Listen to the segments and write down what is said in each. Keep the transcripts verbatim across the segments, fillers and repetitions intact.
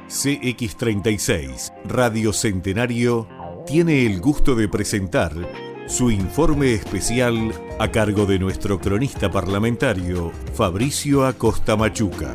C X treinta y seis, Radio Centenario, tiene el gusto de presentar su informe especial a cargo de nuestro cronista parlamentario, Fabricio Acosta Machuca.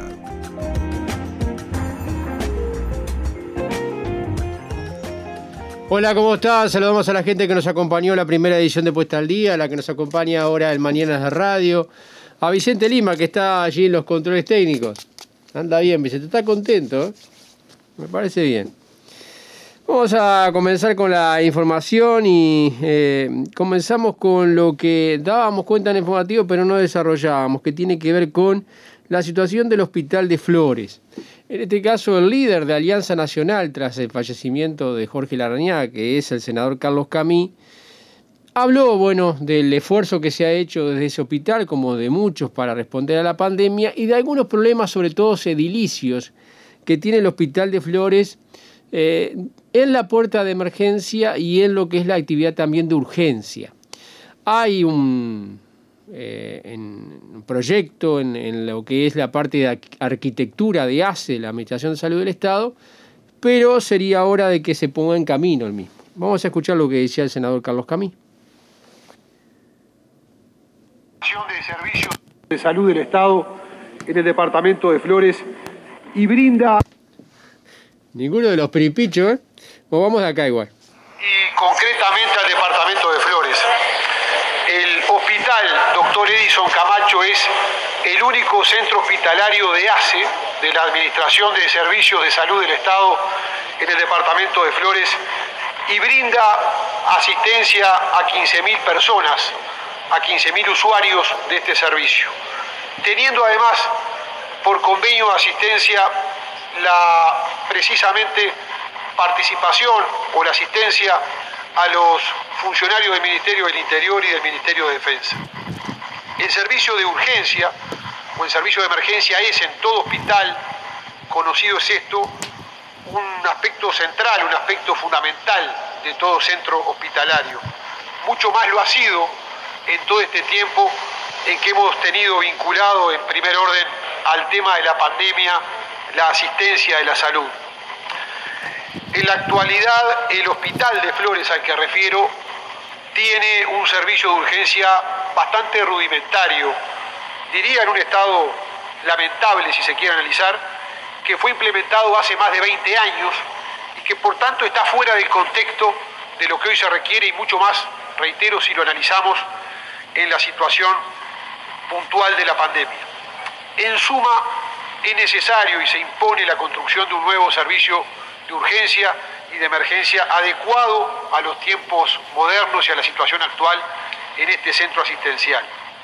Hola, ¿cómo están? Saludamos a la gente que nos acompañó en la primera edición de Puesta al Día, a la que nos acompaña ahora en Mañanas de Radio, a Vicente Lima, que está allí en los controles técnicos. Anda bien, Vicente, está contento, ¿eh? Me parece bien. Vamos a comenzar con la información y eh, comenzamos con lo que dábamos cuenta en el informativo, pero no desarrollábamos, que tiene que ver con la situación del Hospital de Flores. En este caso, el líder de Alianza Nacional, tras el fallecimiento de Jorge Larrañaga, que es el senador Carlos Camí, habló, bueno, del esfuerzo que se ha hecho desde ese hospital, como de muchos, para responder a la pandemia, y de algunos problemas, sobre todo edilicios, que tiene el Hospital de Flores eh, en la puerta de emergencia y en lo que es la actividad también de urgencia. Hay un, eh, en, un proyecto en, en lo que es la parte de arquitectura de A C E, la Administración de Salud del Estado, pero sería hora de que se ponga en camino el mismo. Vamos a escuchar lo que decía el senador Carlos Camí. De servicios de salud del Estado en el departamento de Flores y brinda... Ninguno de los piripichos, ¿eh? O vamos de acá igual. Y concretamente al departamento de Flores. El hospital Doctor Edison Camacho es el único centro hospitalario de A C E, de la Administración de Servicios de Salud del Estado en el departamento de Flores, y brinda asistencia a quince mil personas, a quince mil usuarios de este servicio, teniendo además por convenio de asistencia la precisamente participación o la asistencia a los funcionarios del Ministerio del Interior y del Ministerio de Defensa. El servicio de urgencia o el servicio de emergencia es en todo hospital, conocido es esto, un aspecto central, un aspecto fundamental de todo centro hospitalario. Mucho más lo ha sido en todo este tiempo en que hemos tenido vinculado en primer orden al tema de la pandemia, la asistencia de la salud. En la actualidad, el Hospital de Flores al que refiero tiene un servicio de urgencia bastante rudimentario, diría en un estado lamentable si se quiere analizar, que fue implementado hace más de veinte años y que por tanto está fuera del contexto de lo que hoy se requiere y mucho más, reitero, si lo analizamos en la situación puntual de la pandemia. En suma, es necesario y se impone la construcción de un nuevo servicio de urgencia y de emergencia adecuado a los tiempos modernos y a la situación actual en este centro asistencial.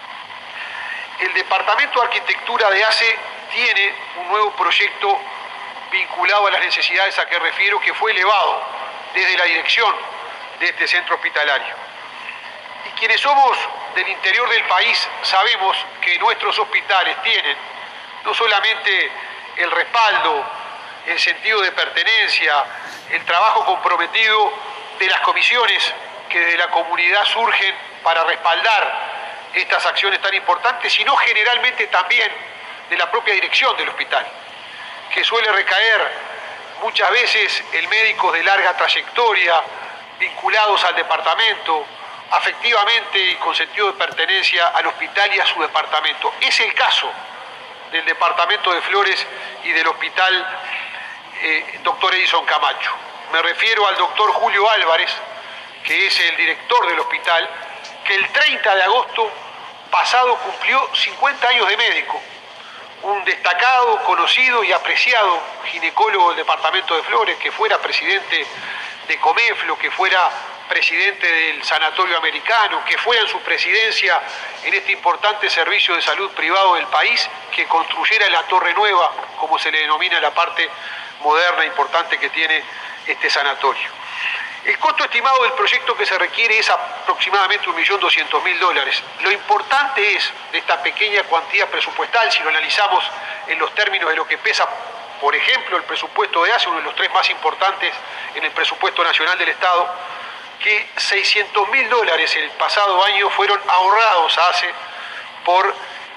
El Departamento de Arquitectura de A C E tiene un nuevo proyecto vinculado a las necesidades a que refiero, que fue elevado desde la dirección de este centro hospitalario. Y quienes somos del interior del país sabemos que nuestros hospitales tienen no solamente el respaldo, el sentido de pertenencia, el trabajo comprometido de las comisiones que de la comunidad surgen para respaldar estas acciones tan importantes, sino generalmente también de la propia dirección del hospital, que suele recaer muchas veces en médicos de larga trayectoria, vinculados al departamento, afectivamente y con sentido de pertenencia al hospital y a su departamento. Es el caso del departamento de Flores y del hospital eh, Doctor Edison Camacho. Me refiero al doctor Julio Álvarez, que es el director del hospital, que el treinta de agosto pasado cumplió cincuenta años de médico, un destacado, conocido y apreciado ginecólogo del departamento de Flores, que fuera presidente de Comeflo, que fuera presidente del Sanatorio Americano, que fuera en su presidencia en este importante servicio de salud privado del país, que construyera la Torre Nueva, como se le denomina la parte moderna e importante que tiene este sanatorio. El costo estimado del proyecto que se requiere es aproximadamente un millón doscientos mil dólares. Lo importante es de esta pequeña cuantía presupuestal, si lo analizamos en los términos de lo que pesa, por ejemplo, el presupuesto de A C E, uno de los tres más importantes en el presupuesto nacional del Estado, que seiscientos mil dólares el pasado año fueron ahorrados a A C E por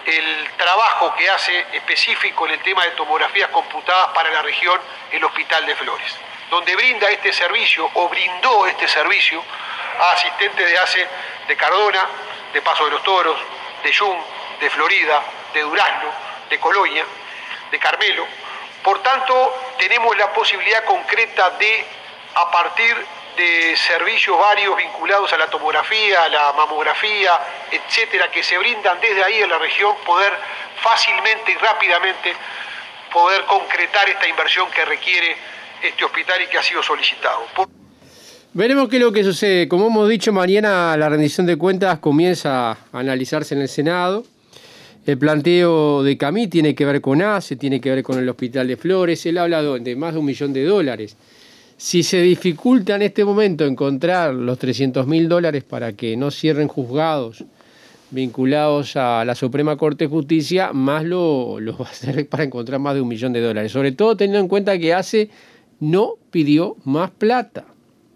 el trabajo que hace específico en el tema de tomografías computadas para la región el Hospital de Flores, donde brinda este servicio o brindó este servicio a asistentes de ACE de Cardona, de Paso de los Toros, de Yum, de Florida, de Durazno, de Colonia, de Carmelo. Por tanto, tenemos la posibilidad concreta de, a partir de servicios varios vinculados a la tomografía, a la mamografía, etcétera, que se brindan desde ahí en la región, poder fácilmente y rápidamente poder concretar esta inversión que requiere este hospital y que ha sido solicitado. Por... Veremos qué es lo que sucede. Como hemos dicho, mañana la rendición de cuentas comienza a analizarse en el Senado. El planteo de Camí tiene que ver con ACE, tiene que ver con el Hospital de Flores. Él habla de más de un millón de dólares. Si se dificulta en este momento encontrar los trescientos mil dólares para que no cierren juzgados vinculados a la Suprema Corte de Justicia, más lo, lo va a hacer para encontrar más de un millón de dólares. Sobre todo teniendo en cuenta que ACE no pidió más plata,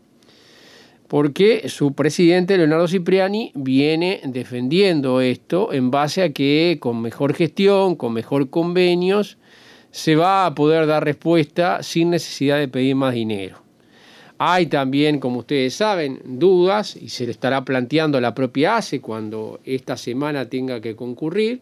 porque su presidente, Leonardo Cipriani, viene defendiendo esto en base a que con mejor gestión, con mejor convenios, se va a poder dar respuesta sin necesidad de pedir más dinero. Hay también, como ustedes saben, dudas, y se le estará planteando a la propia ACE cuando esta semana tenga que concurrir,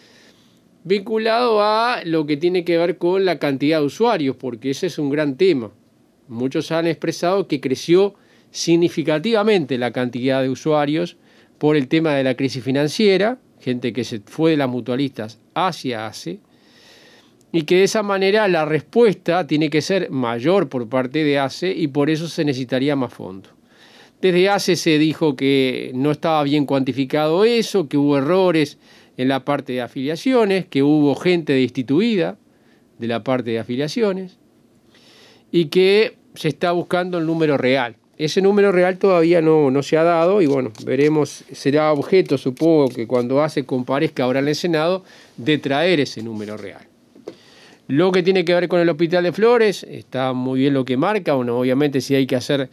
vinculado a lo que tiene que ver con la cantidad de usuarios, porque ese es un gran tema. Muchos han expresado que creció significativamente la cantidad de usuarios por el tema de la crisis financiera, gente que se fue de las mutualistas hacia ACE, y que de esa manera la respuesta tiene que ser mayor por parte de ACE y por eso se necesitaría más fondos. Desde ACE se dijo que no estaba bien cuantificado eso, que hubo errores en la parte de afiliaciones, que hubo gente destituida de la parte de afiliaciones y que se está buscando el número real. Ese número real todavía no, no se ha dado y bueno, veremos, será objeto, supongo que cuando ACE comparezca ahora en el Senado, de traer ese número real. Lo que tiene que ver con el Hospital de Flores, está muy bien lo que marca, bueno, obviamente si hay que hacer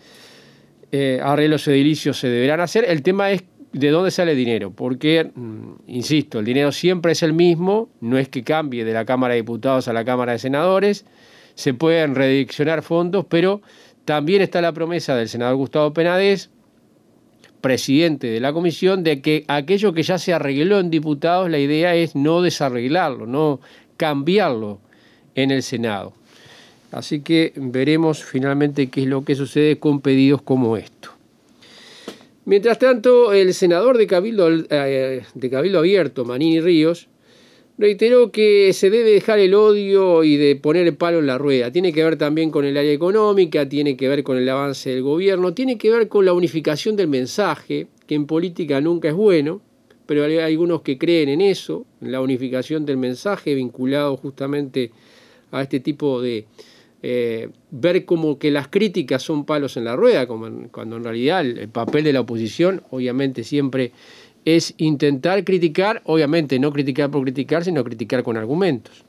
eh, arreglos edilicios se deberán hacer. El tema es de dónde sale el dinero, porque, mm, insisto, el dinero siempre es el mismo, no es que cambie de la Cámara de Diputados a la Cámara de Senadores, se pueden redireccionar fondos, pero también está la promesa del senador Gustavo Penades, presidente de la comisión, de que aquello que ya se arregló en diputados, la idea es no desarreglarlo, no cambiarlo en el Senado. Así que veremos finalmente qué es lo que sucede con pedidos como esto. Mientras tanto, el senador de Cabildo, eh, de Cabildo Abierto, Manini Ríos, reiteró que se debe dejar el odio y de poner el palo en la rueda. Tiene que ver también con el área económica, tiene que ver con el avance del gobierno, tiene que ver con la unificación del mensaje, que en política nunca es bueno, pero hay algunos que creen en eso, en la unificación del mensaje vinculado justamente a este tipo de eh, ver como que las críticas son palos en la rueda, como en, cuando en realidad el, el papel de la oposición obviamente siempre es intentar criticar, obviamente no criticar por criticar, sino criticar con argumentos.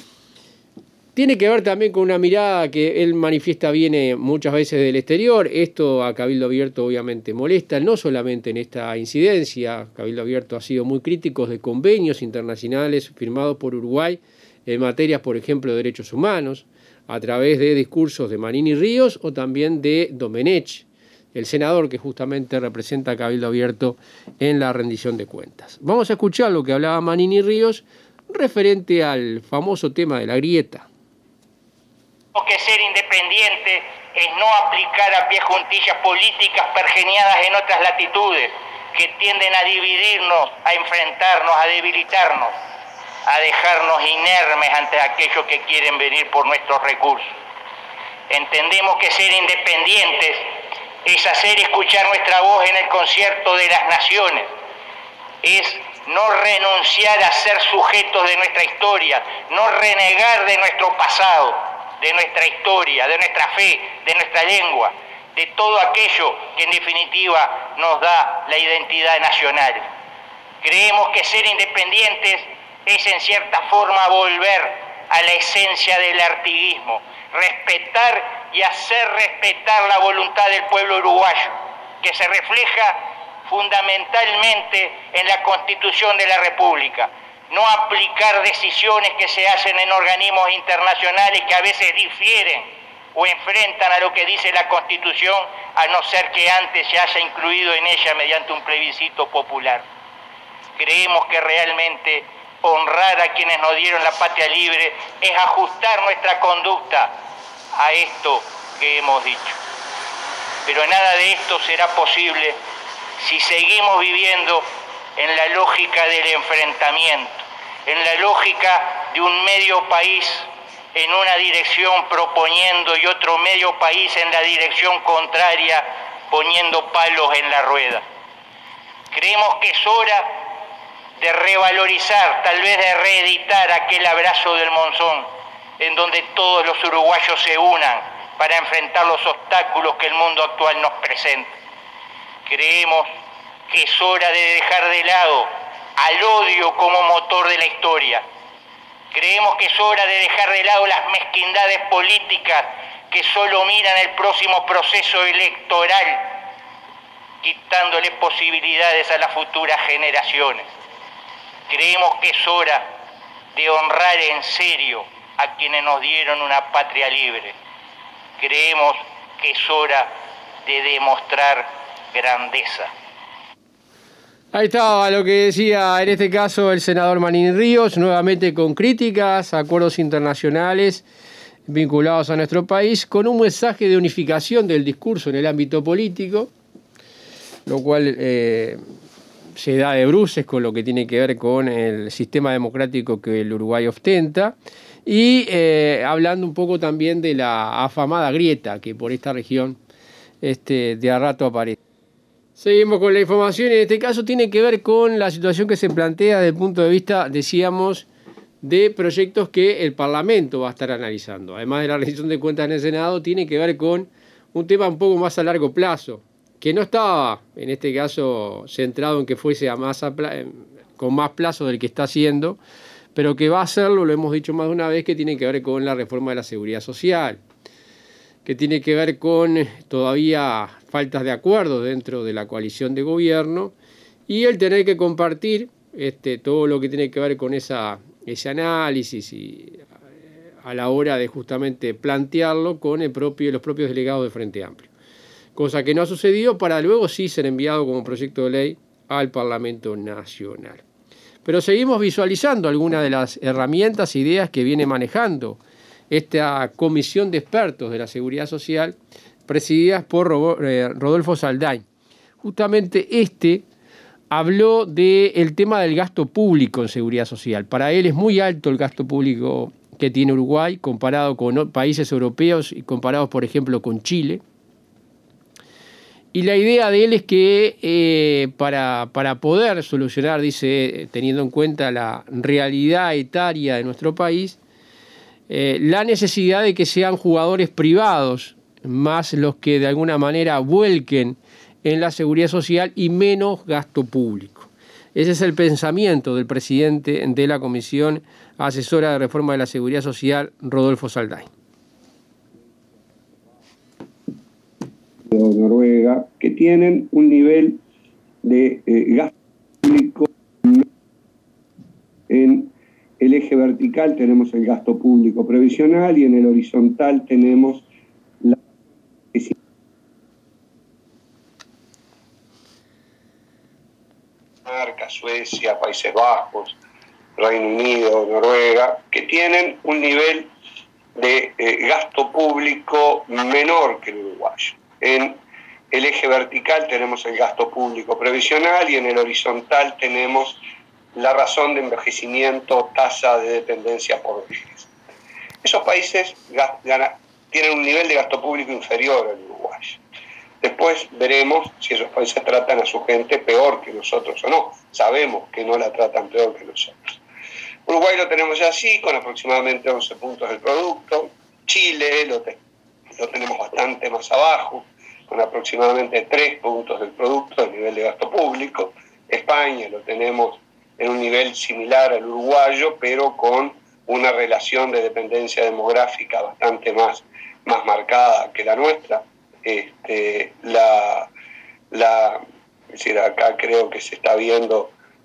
Tiene que ver también con una mirada que él manifiesta viene muchas veces del exterior. Esto a Cabildo Abierto obviamente molesta, no solamente en esta incidencia. Cabildo Abierto ha sido muy crítico de convenios internacionales firmados por Uruguay en materias, por ejemplo, de derechos humanos, a través de discursos de Manini Ríos o también de Domenech, el senador que justamente representa a Cabildo Abierto en la rendición de cuentas. Vamos a escuchar lo que hablaba Manini Ríos referente al famoso tema de la grieta. Que ser independiente es no aplicar a pie juntillas políticas pergeniadas en otras latitudes que tienden a dividirnos, a enfrentarnos, a debilitarnos, a dejarnos inermes ante aquellos que quieren venir por nuestros recursos. Entendemos que ser independientes es hacer escuchar nuestra voz en el concierto de las naciones, es no renunciar a ser sujetos de nuestra historia, no renegar de nuestro pasado, de nuestra historia, de nuestra fe, de nuestra lengua, de todo aquello que en definitiva nos da la identidad nacional. Creemos que ser independientes es en cierta forma volver a la esencia del artiguismo, respetar y hacer respetar la voluntad del pueblo uruguayo, que se refleja fundamentalmente en la Constitución de la República. no aplicar decisiones que se hacen en organismos internacionales que a veces difieren o enfrentan a lo que dice la Constitución, a no ser que antes se haya incluido en ella mediante un plebiscito popular. Creemos que realmente honrar a quienes nos dieron la patria libre es ajustar nuestra conducta a esto que hemos dicho. Pero nada de esto será posible si seguimos viviendo en la lógica del enfrentamiento, en la lógica de un medio país en una dirección proponiendo y otro medio país en la dirección contraria poniendo palos en la rueda. Creemos que es hora de revalorizar, tal vez de reeditar aquel abrazo del Monzón, en donde todos los uruguayos se unan para enfrentar los obstáculos que el mundo actual nos presenta. Creemos que es hora de dejar de lado al odio como motor de la historia. Creemos que es hora de dejar de lado las mezquindades políticas que solo miran el próximo proceso electoral, quitándole posibilidades a las futuras generaciones. Creemos que es hora de honrar en serio a quienes nos dieron una patria libre. Creemos que es hora de demostrar grandeza. Ahí estaba lo que decía en este caso el senador Manín Ríos, nuevamente con críticas a acuerdos internacionales vinculados a nuestro país, con un mensaje de unificación del discurso en el ámbito político, lo cual eh, se da de bruces con lo que tiene que ver con el sistema democrático que el Uruguay ostenta, y eh, hablando un poco también de la afamada grieta que por esta región este, de a rato aparece. Seguimos con la información, en este caso tiene que ver con la situación que se plantea desde el punto de vista, decíamos, de proyectos que el Parlamento va a estar analizando. Además de la rendición de cuentas en el Senado, tiene que ver con un tema un poco más a largo plazo, que no estaba, en este caso, centrado en que fuese a más a pla- con más plazo del que está haciendo, pero que va a hacerlo, lo hemos dicho más de una vez, que tiene que ver con la reforma de la seguridad social, que tiene que ver con todavía faltas de acuerdo dentro de la coalición de gobierno y el tener que compartir este, todo lo que tiene que ver con esa, ese análisis y a la hora de justamente plantearlo con el propio, los propios delegados de Frente Amplio. Cosa que no ha sucedido para luego sí ser enviado como proyecto de ley al Parlamento Nacional. Pero seguimos visualizando algunas de las herramientas e ideas que viene manejando esta comisión de expertos de la seguridad social presididas por Rodolfo Saldain. Justamente este habló del tema del gasto público en seguridad social. Para él es muy alto el gasto público que tiene Uruguay comparado con países europeos y comparados, por ejemplo, con Chile. Y la idea de él es que eh, para, para poder solucionar, dice, teniendo en cuenta la realidad etaria de nuestro país, Eh, la necesidad de que sean jugadores privados más los que de alguna manera vuelquen en la seguridad social y menos gasto público. Ese es el pensamiento del presidente de la Comisión Asesora de Reforma de la Seguridad Social, Rodolfo Saldain. Noruega, que tienen un nivel de eh, gasto público en el eje vertical tenemos el gasto público previsional y en el horizontal tenemos la... Suecia, Países Bajos, Reino Unido, Noruega, que tienen un nivel de eh, gasto público menor que el uruguayo. En el eje vertical tenemos el gasto público previsional y en el horizontal tenemos la razón de envejecimiento, tasa de dependencia por vejez. Esos países gana, tienen un nivel de gasto público inferior al uruguayo. Después veremos si esos países tratan a su gente peor que nosotros o no. Sabemos que no la tratan peor que nosotros. Uruguay lo tenemos ya así, con aproximadamente once puntos del producto. Chile lo, te, lo tenemos bastante más abajo, con aproximadamente tres puntos del producto del nivel de gasto público. España lo tenemos en un nivel similar al uruguayo, pero con una relación de dependencia demográfica bastante más, más marcada que la nuestra. Este, la, la, es decir, acá creo que se está viendo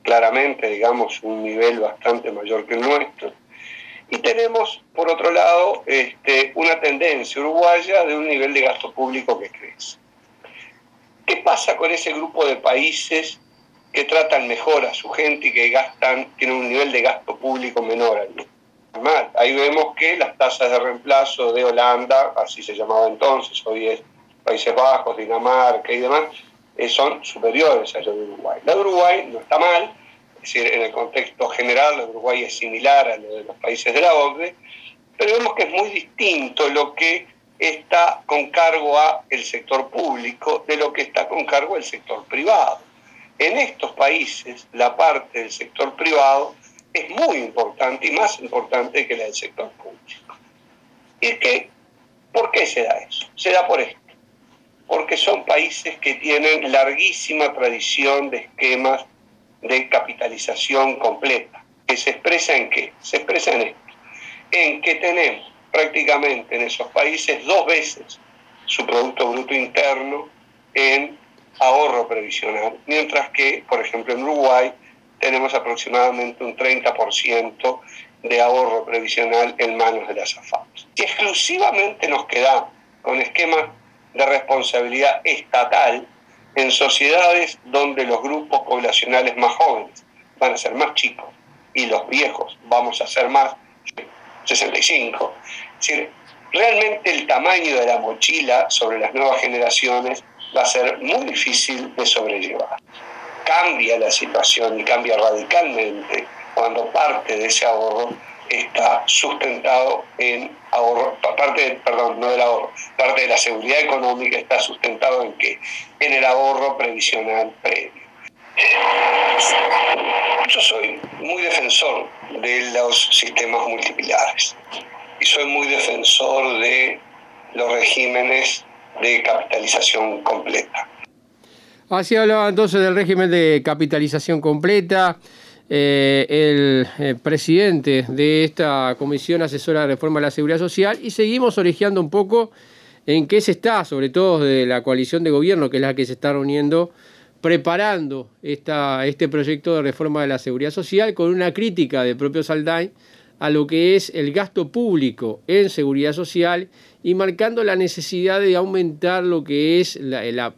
claramente, digamos, un nivel bastante mayor que el nuestro. Y tenemos, por otro lado, este, una tendencia uruguaya de un nivel de gasto público que crece. ¿Qué pasa con ese grupo de países que tratan mejor a su gente y que gastan, tienen un nivel de gasto público menor al nuestro? Mal. Ahí vemos que las tasas de reemplazo de Holanda, así se llamaba entonces, hoy es Países Bajos, Dinamarca y demás, eh, son superiores a las de Uruguay. La de Uruguay no está mal, es decir, en el contexto general, la de Uruguay es similar a lo de los países de la O C D E, pero vemos que es muy distinto lo que está con cargo a el sector público de lo que está con cargo al sector privado. En estos países, la parte del sector privado es muy importante y más importante que la del sector público. ¿Y que, por qué se da eso? Se da por esto. Porque son países que tienen larguísima tradición de esquemas de capitalización completa. ¿Que se expresa en qué? Se expresa en esto. En que tenemos prácticamente en esos países dos veces su Producto Bruto Interno en ahorro previsional, mientras que, por ejemplo, en Uruguay tenemos aproximadamente un treinta por ciento de ahorro previsional en manos de las A F A P. Si exclusivamente nos quedamos con esquemas de responsabilidad estatal en sociedades donde los grupos poblacionales más jóvenes van a ser más chicos y los viejos vamos a ser más sesenta y cinco. Es decir, realmente el tamaño de la mochila sobre las nuevas generaciones va a ser muy difícil de sobrellevar. Cambia la situación y cambia radicalmente cuando parte de ese ahorro está sustentado en ahorro, parte, perdón, no del ahorro, parte de la seguridad económica está sustentado en qué? En el ahorro previsional previo. Yo soy muy defensor de los sistemas multipilares y soy muy defensor de los regímenes de capitalización completa. Así hablaba entonces del régimen de capitalización completa. Eh, el, el presidente de esta Comisión Asesora de Reforma de la Seguridad Social, y seguimos orejeando un poco en qué se está, sobre todo de la coalición de gobierno, que es la que se está reuniendo, preparando esta, este proyecto de reforma de la Seguridad Social, con una crítica del propio Saldain a lo que es el gasto público en seguridad social y marcando la necesidad de aumentar lo que es la, la,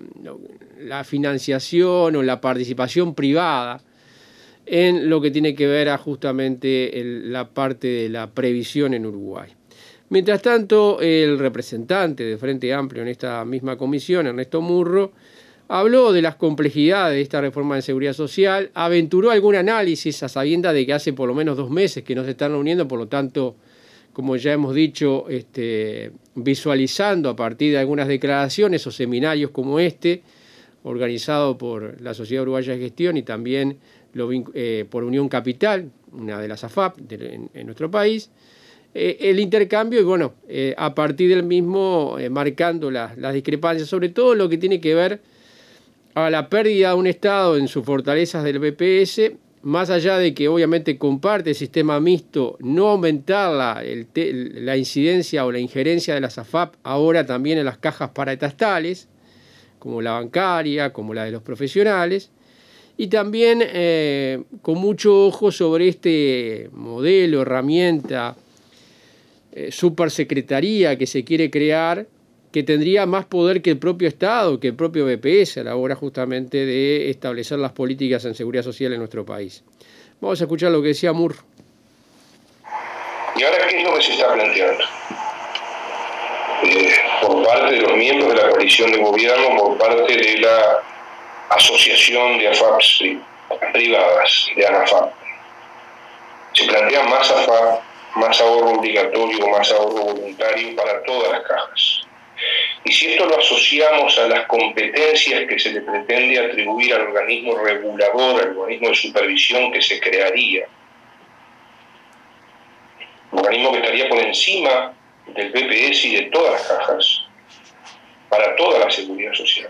la financiación o la participación privada en lo que tiene que ver a justamente el, la parte de la previsión en Uruguay. Mientras tanto, el representante de Frente Amplio en esta misma comisión, Ernesto Murro, habló de las complejidades de esta reforma de seguridad social, aventuró algún análisis a sabiendas de que hace por lo menos dos meses que no se están reuniendo, por lo tanto, como ya hemos dicho, este, visualizando a partir de algunas declaraciones o seminarios como este, organizado por la Sociedad Uruguaya de Gestión y también lo, eh, por Unión Capital, una de las A F A P de, en, en nuestro país, eh, el intercambio y bueno, eh, a partir del mismo eh, marcando la, las discrepancias, sobre todo lo que tiene que ver a la pérdida de un Estado en sus fortalezas del B P S, más allá de que obviamente comparte el sistema mixto, no aumentar la, el te, la incidencia o la injerencia de las A F A P ahora también en las cajas paraestatales, como la bancaria, como la de los profesionales, y también eh, con mucho ojo sobre este modelo, herramienta, eh, supersecretaría que se quiere crear, que tendría más poder que el propio Estado, que el propio B P S a la hora justamente de establecer las políticas en seguridad social en nuestro país. Vamos a escuchar lo que decía Murro. ¿Y ahora qué es lo que se está planteando? Eh, por parte de los miembros de la coalición de gobierno, por parte de la Asociación de A F A Ps privadas, de ANAFAP. Se plantea más A F A, más ahorro obligatorio, más ahorro voluntario para todas las cajas. Y si esto lo asociamos a las competencias que se le pretende atribuir al organismo regulador, al organismo de supervisión que se crearía, un organismo que estaría por encima del B P S y de todas las cajas, para toda la seguridad social.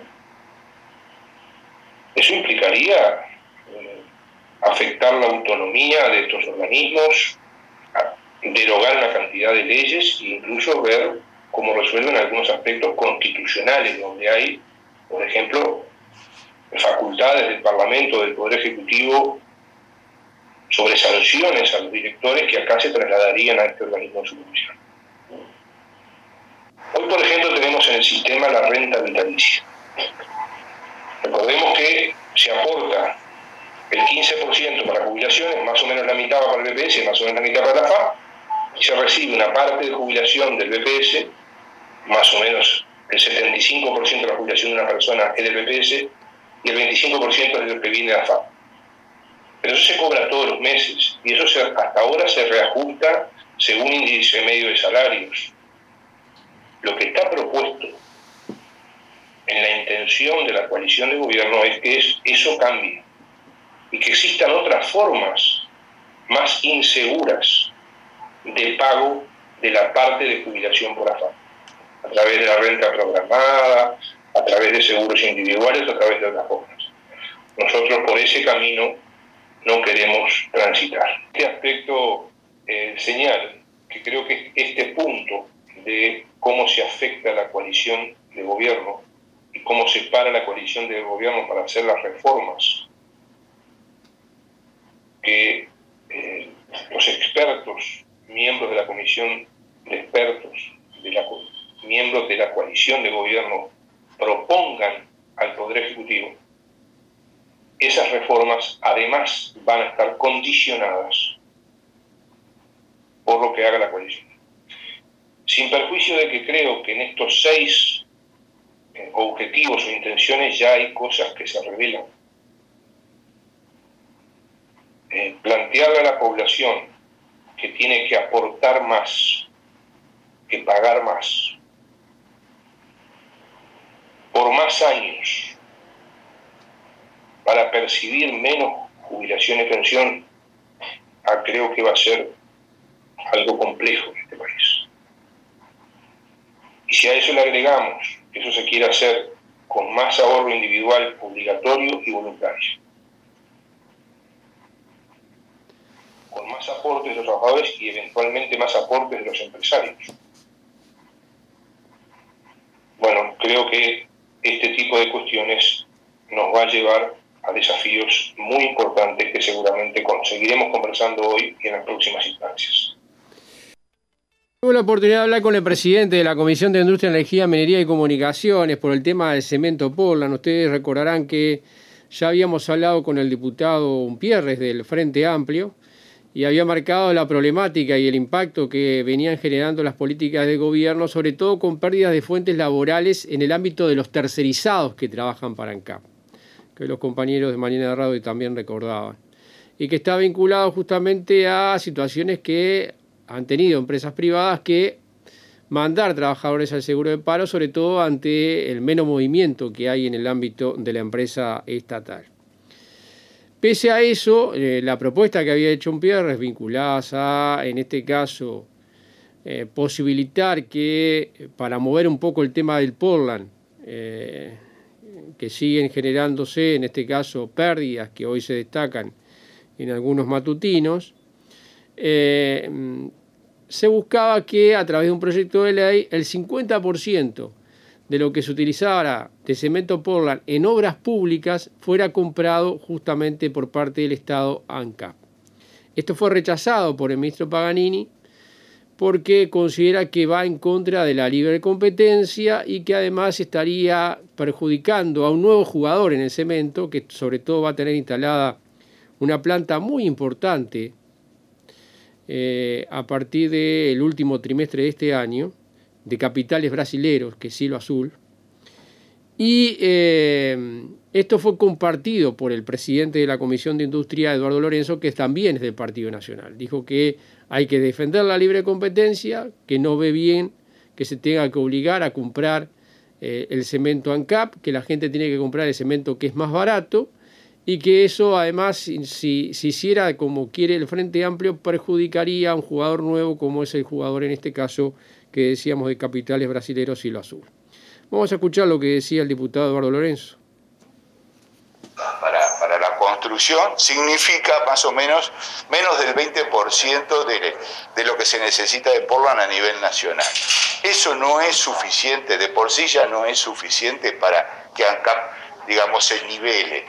Eso implicaría eh, afectar la autonomía de estos organismos, derogar una cantidad de leyes e incluso ver cómo resuelven algunos aspectos constitucionales, donde hay, por ejemplo, facultades del Parlamento, del Poder Ejecutivo, sobre sanciones a los directores que acá se trasladarían a este organismo de supervisión. Hoy, por ejemplo, tenemos en el sistema la renta vitalicia. Recordemos que se aporta el quince por ciento para jubilaciones, más o menos la mitad va para el B P S, más o menos la mitad para la F A P, y se recibe una parte de jubilación del B P S, más o menos el setenta y cinco por ciento de la jubilación de una persona es del B P S, y el veinticinco por ciento es de lo que viene de la F A P. Pero eso se cobra todos los meses, y eso se, hasta ahora se reajusta según índice medio de salarios. Lo que está propuesto en la intención de la coalición de gobierno es que es, eso cambie y que existan otras formas más inseguras de pago de la parte de jubilación por A F A P, a través de la renta programada, a través de seguros individuales, a través de otras formas. Nosotros por ese camino no queremos transitar. Este aspecto eh, señala que creo que este punto de cómo se afecta la coalición de gobierno y cómo se para la coalición de gobierno para hacer las reformas que eh, los expertos, miembros de la comisión de expertos, de la, miembros de la coalición de gobierno propongan al Poder Ejecutivo, esas reformas además van a estar condicionadas por lo que haga la coalición. Sin perjuicio de que creo que en estos seis eh, objetivos o intenciones ya hay cosas que se revelan. Eh, plantearle a la población que tiene que aportar más, que pagar más, por más años, para percibir menos jubilación y pensión, ah, creo que va a ser algo complejo en este país. Y si a eso le agregamos que eso se quiere hacer con más ahorro individual, obligatorio y voluntario, con más aportes de los trabajadores y eventualmente más aportes de los empresarios. Bueno, creo que este tipo de cuestiones nos va a llevar a desafíos muy importantes que seguramente seguiremos conversando hoy y en las próximas instancias. Tuve la oportunidad de hablar con el presidente de la Comisión de Industria, Energía, Minería y Comunicaciones por el tema del cemento Portland. Ustedes recordarán que ya habíamos hablado con el diputado Umpierres del Frente Amplio y había marcado la problemática y el impacto que venían generando las políticas de gobierno, sobre todo con pérdidas de fuentes laborales en el ámbito de los tercerizados que trabajan para ANCAP, que los compañeros de Mañana de Radio también recordaban, y que está vinculado justamente a situaciones que han tenido empresas privadas que mandar trabajadores al seguro de paro, sobre todo ante el menos movimiento que hay en el ámbito de la empresa estatal. Pese a eso, eh, la propuesta que había hecho Umpierres, vinculadas a, en este caso, eh, posibilitar que, para mover un poco el tema del Portland, eh, que siguen generándose, en este caso, pérdidas que hoy se destacan en algunos matutinos, eh, se buscaba que a través de un proyecto de ley el cincuenta por ciento de lo que se utilizara de cemento Portland en obras públicas fuera comprado justamente por parte del Estado ANCAP. Esto fue rechazado por el ministro Paganini porque considera que va en contra de la libre competencia y que además estaría perjudicando a un nuevo jugador en el cemento, que sobre todo va a tener instalada una planta muy importante eh, a partir del último trimestre de este año, de capitales brasileros, que es Cielo Azul. Y eh, esto fue compartido por el presidente de la Comisión de Industria, Eduardo Lorenzo, que también es del Partido Nacional. Dijo que hay que defender la libre competencia, que no ve bien que se tenga que obligar a comprar eh, el cemento ANCAP, que la gente tiene que comprar el cemento que es más barato, y que eso además, si, si, si hiciera como quiere el Frente Amplio, perjudicaría a un jugador nuevo como es el jugador en este caso que decíamos de capitales brasileros Cielo Azul. Vamos a escuchar lo que decía el diputado Eduardo Lorenzo. Para, para la construcción significa más o menos menos del veinte por ciento de, de lo que se necesita de Portland a nivel nacional. Eso no es suficiente, de por sí ya no es suficiente para que ANCAP digamos, se nivele.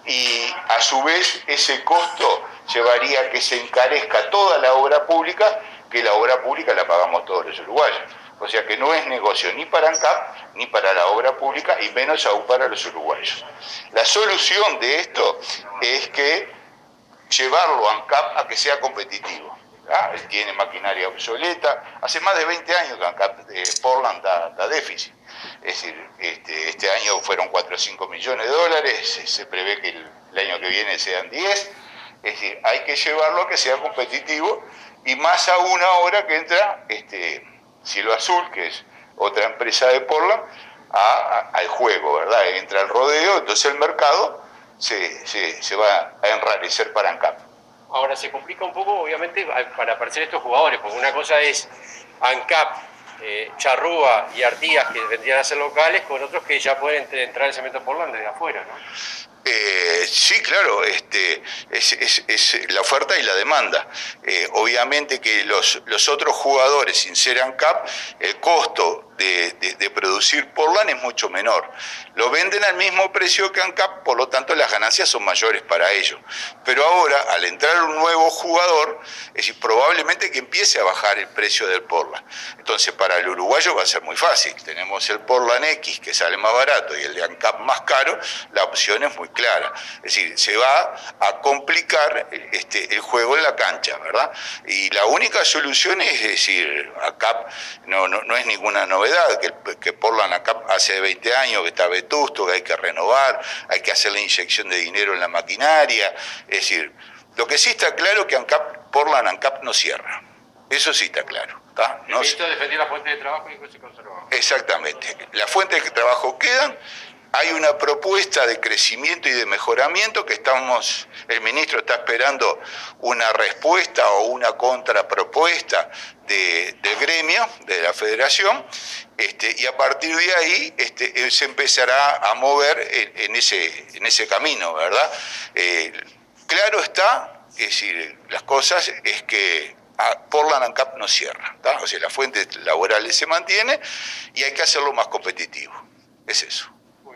Y a su vez ese costo llevaría a que se encarezca toda la obra pública, que la obra pública la pagamos todos los uruguayos. O sea que no es negocio ni para ANCAP ni para la obra pública y menos aún para los uruguayos. La solución de esto es que llevarlo a ANCAP a que sea competitivo. ¿Ah? Él tiene maquinaria obsoleta. Hace más de veinte años que ANCAP, eh, Portland da, da déficit. Es decir, este, este año fueron cuatro o cinco millones de dólares, se, se prevé que el, el año que viene sean diez. Es decir, hay que llevarlo a que sea competitivo y más aún ahora que entra este, Cielo Azul, que es otra empresa de Portland, a, a, al juego, ¿verdad? Entra al rodeo, entonces el mercado se, se, se va a enrarecer para ANCAP. Ahora se complica un poco, obviamente, para aparecer estos jugadores, porque una cosa es ANCAP, eh, Charrúa y Artigas, que vendrían a ser locales, con otros que ya pueden entrar el cemento Portland desde afuera, ¿no? Eh, sí, claro, este, es, es, es la oferta y la demanda. Eh, obviamente que los, los otros jugadores, sin ser ANCAP, el costo de, de, de producir Portland es mucho menor. Lo venden al mismo precio que ANCAP, por lo tanto las ganancias son mayores para ellos. Pero ahora, al entrar un nuevo jugador, es decir, probablemente que empiece a bajar el precio del Portland. Entonces, para el uruguayo va a ser muy fácil. Tenemos el Portland X, que sale más barato, y el de ANCAP más caro, la opción es muy clara. Es decir, se va a complicar este, el juego en la cancha, ¿verdad? Y la única solución es, es decir, ANCAP no, no, no es ninguna novedad, que, que Portland ANCAP hace veinte años que está vetusto, que hay que renovar, hay que hacer la inyección de dinero en la maquinaria. Es decir, lo que sí está claro es que ANCAP, Portland ANCAP no cierra. Eso sí está claro. ¿Tá? No el ministro defendió la fuente de trabajo y se conservó. Exactamente. Las fuentes de trabajo quedan. Hay una propuesta de crecimiento y de mejoramiento que estamos, el ministro está esperando una respuesta o una contrapropuesta de, del gremio, de la federación, este, y a partir de ahí este, se empezará a mover en, en, ese, en ese camino, ¿verdad? Eh, claro está, es decir, las cosas es que Portland ANCAP no cierra, ¿tá? O sea, la fuente laboral se mantiene y hay que hacerlo más competitivo. Es eso.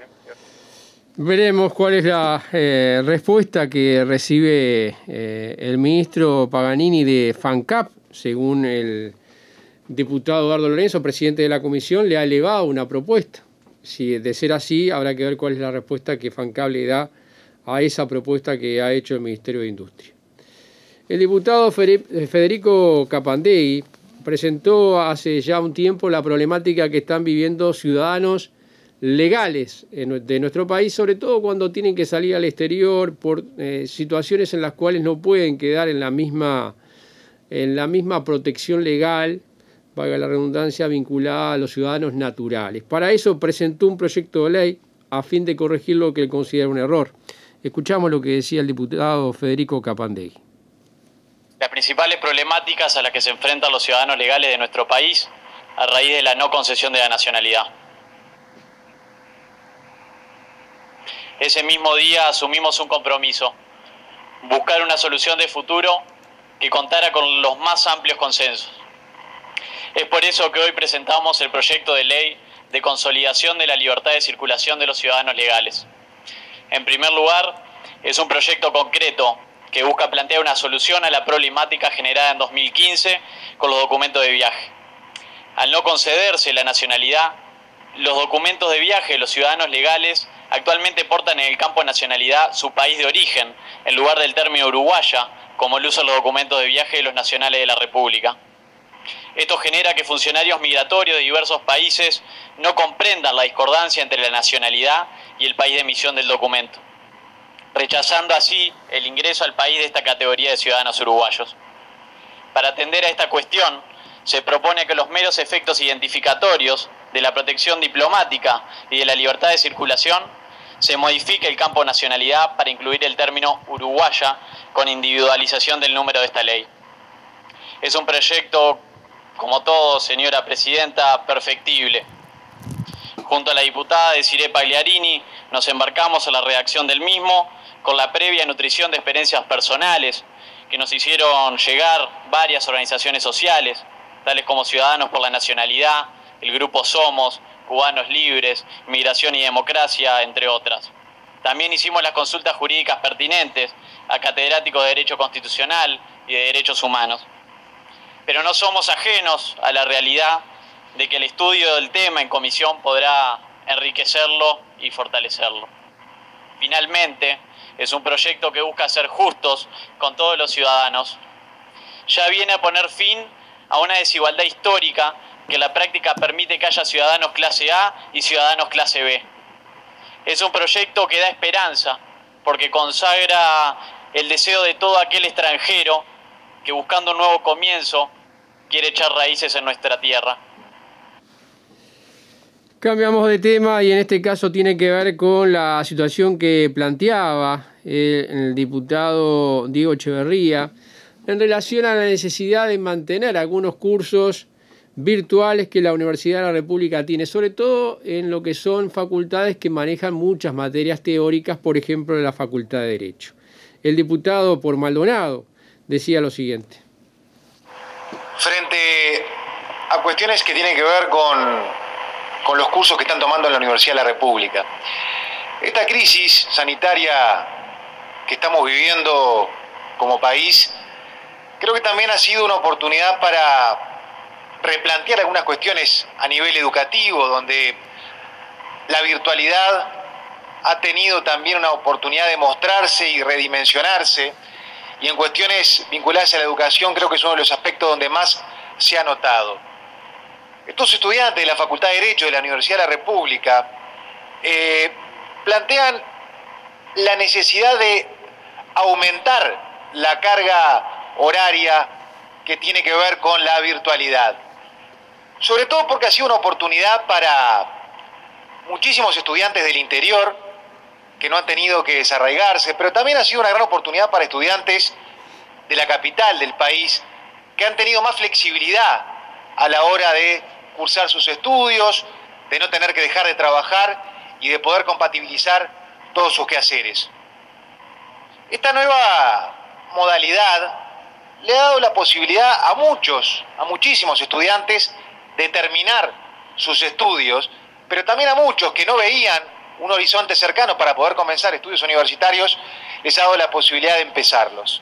Veremos cuál es la eh, respuesta que recibe eh, el ministro Paganini de FANCAP. Según el diputado Eduardo Lorenzo, presidente de la comisión, le ha elevado una propuesta. Si de ser así, habrá que ver cuál es la respuesta que FANCAP le da a esa propuesta que ha hecho el Ministerio de Industria. El diputado Federico Capandegui presentó hace ya un tiempo la problemática que están viviendo ciudadanos legales de nuestro país, sobre todo cuando tienen que salir al exterior por eh, situaciones en las cuales no pueden quedar en la misma, en la misma protección legal, valga la redundancia, vinculada a los ciudadanos naturales. Para eso presentó un proyecto de ley a fin de corregir lo que él considera un error. Escuchamos lo que decía el diputado Federico Capandegui. Las principales problemáticas a las que se enfrentan los ciudadanos legales de nuestro país a raíz de la no concesión de la nacionalidad. Ese mismo día asumimos un compromiso, buscar una solución de futuro que contara con los más amplios consensos. Es por eso que hoy presentamos el proyecto de ley de consolidación de la libertad de circulación de los ciudadanos legales. En primer lugar, es un proyecto concreto que busca plantear una solución a la problemática generada en dos mil quince con los documentos de viaje. Al no concederse la nacionalidad, los documentos de viaje de los ciudadanos legales actualmente portan en el campo de nacionalidad su país de origen, en lugar del término uruguaya, como el uso de los documentos de viaje de los nacionales de la República. Esto genera que funcionarios migratorios de diversos países no comprendan la discordancia entre la nacionalidad y el país de emisión del documento, rechazando así el ingreso al país de esta categoría de ciudadanos uruguayos. Para atender a esta cuestión, se propone que los meros efectos identificatorios de la protección diplomática y de la libertad de circulación se modifique el campo de nacionalidad para incluir el término uruguaya con individualización del número de esta ley. Es un proyecto, como todo, señora presidenta, perfectible. Junto a la diputada Desirée Pagliarini nos embarcamos en la redacción del mismo con la previa nutrición de experiencias personales que nos hicieron llegar varias organizaciones sociales, tales como Ciudadanos por la Nacionalidad, el Grupo Somos, Cubanos Libres, Migración y Democracia, entre otras. También hicimos las consultas jurídicas pertinentes a catedráticos de Derecho Constitucional y de Derechos Humanos. Pero no somos ajenos a la realidad de que el estudio del tema en comisión podrá enriquecerlo y fortalecerlo. Finalmente, es un proyecto que busca ser justos con todos los ciudadanos. Ya viene a poner fin a una desigualdad histórica que en la práctica permite que haya ciudadanos clase A y ciudadanos clase B. Es un proyecto que da esperanza, porque consagra el deseo de todo aquel extranjero que, buscando un nuevo comienzo, quiere echar raíces en nuestra tierra. Cambiamos de tema y en este caso tiene que ver con la situación que planteaba el, el diputado Diego Echeverría en relación a la necesidad de mantener algunos cursos virtuales que la Universidad de la República tiene, sobre todo en lo que son facultades que manejan muchas materias teóricas, por ejemplo, de la Facultad de Derecho. El diputado por Maldonado decía lo siguiente. Frente a cuestiones que tienen que ver con, con los cursos que están tomando en la Universidad de la República, esta crisis sanitaria que estamos viviendo como país, creo que también ha sido una oportunidad para replantear algunas cuestiones a nivel educativo, donde la virtualidad ha tenido también una oportunidad de mostrarse y redimensionarse, y en cuestiones vinculadas a la educación creo que es uno de los aspectos donde más se ha notado. Estos estudiantes de la Facultad de Derecho de la Universidad de la República eh, plantean la necesidad de aumentar la carga horaria que tiene que ver con la virtualidad. Sobre todo porque ha sido una oportunidad para muchísimos estudiantes del interior que no han tenido que desarraigarse, pero también ha sido una gran oportunidad para estudiantes de la capital del país que han tenido más flexibilidad a la hora de cursar sus estudios, de no tener que dejar de trabajar y de poder compatibilizar todos sus quehaceres. Esta nueva modalidad le ha dado la posibilidad a muchos, a muchísimos estudiantes de terminar sus estudios, pero también a muchos que no veían un horizonte cercano para poder comenzar estudios universitarios, les ha dado la posibilidad de empezarlos.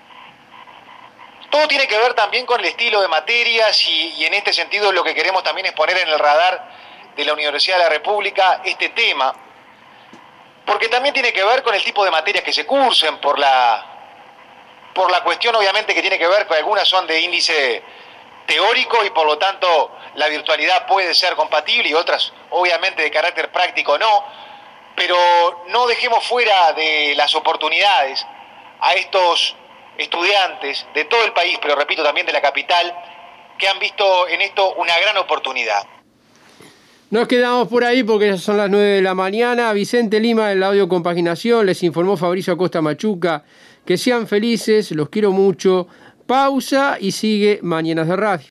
Todo tiene que ver también con el estilo de materias y, y en este sentido lo que queremos también es poner en el radar de la Universidad de la República este tema, porque también tiene que ver con el tipo de materias que se cursen, por la, por la cuestión obviamente que tiene que ver con algunas son de índice teórico y por lo tanto la virtualidad puede ser compatible y otras obviamente de carácter práctico no, pero no dejemos fuera de las oportunidades a estos estudiantes de todo el país, pero repito también de la capital, que han visto en esto una gran oportunidad. Nos quedamos por ahí porque ya son las nueve de la mañana. Vicente Lima en la audio compaginación, les informó Fabricio Acosta Machuca. Que sean felices, los quiero mucho. Pausa y sigue Mañanas de Radio.